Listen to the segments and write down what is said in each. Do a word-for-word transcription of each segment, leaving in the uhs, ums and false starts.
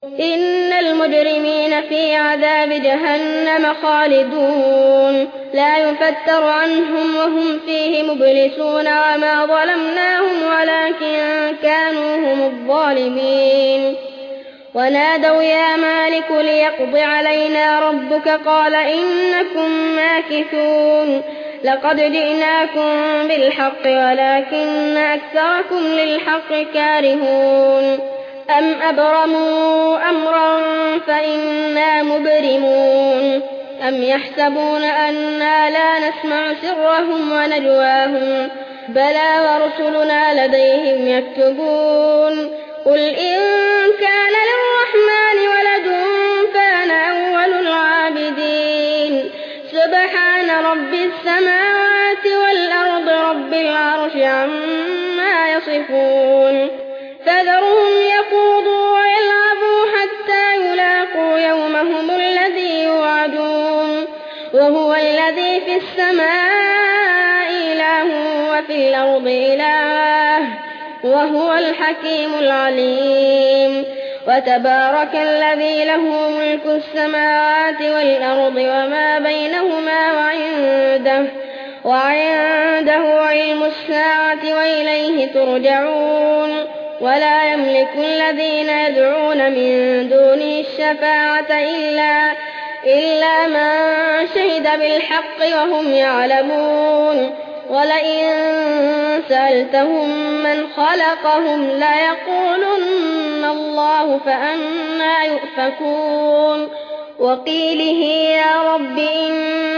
إن المجرمين في عذاب جهنم خالدون لا يفتر عنهم وهم فيه مبلسون وما ظلمناهم ولكن كانوا هم الظالمين ونادوا يا مالك ليقض علينا ربك قال إنكم ماكثون لقد جئناكم بالحق ولكن أكثركم للحق كارهون أم أبرموا أمرا فإنا مبرمون أم يحسبون أنا لا نسمع سرهم ونجواهم بلى ورسلنا لديهم يكتبون قل إن كان للرحمن ولد فأنا أول العابدين سبحان رب السماوات والأرض رب العرش عما يصفون فذرهم يخوضوا ويلعبوا حتى يلاقوا يومهم الذي يوعدون وهو الذي في السماء إله وفي الأرض إله وهو الحكيم العليم وتبارك الذي له ملك السماوات والأرض وما بينهما وعنده, وعنده علم الساعة وإليه ترجعون ولا يملك الذين يدعون من دونه الشفاعة إلا, إلا من شهد بالحق وهم يعلمون ولئن سألتهم من خلقهم ليقولن الله فأنى يؤفكون وقيله يا رب إن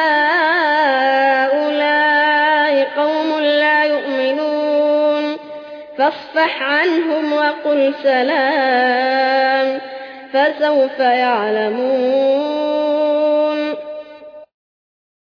هؤلاء قوم لا يؤمنون فاصفح عنهم وقل سلام فسوف يعلمون.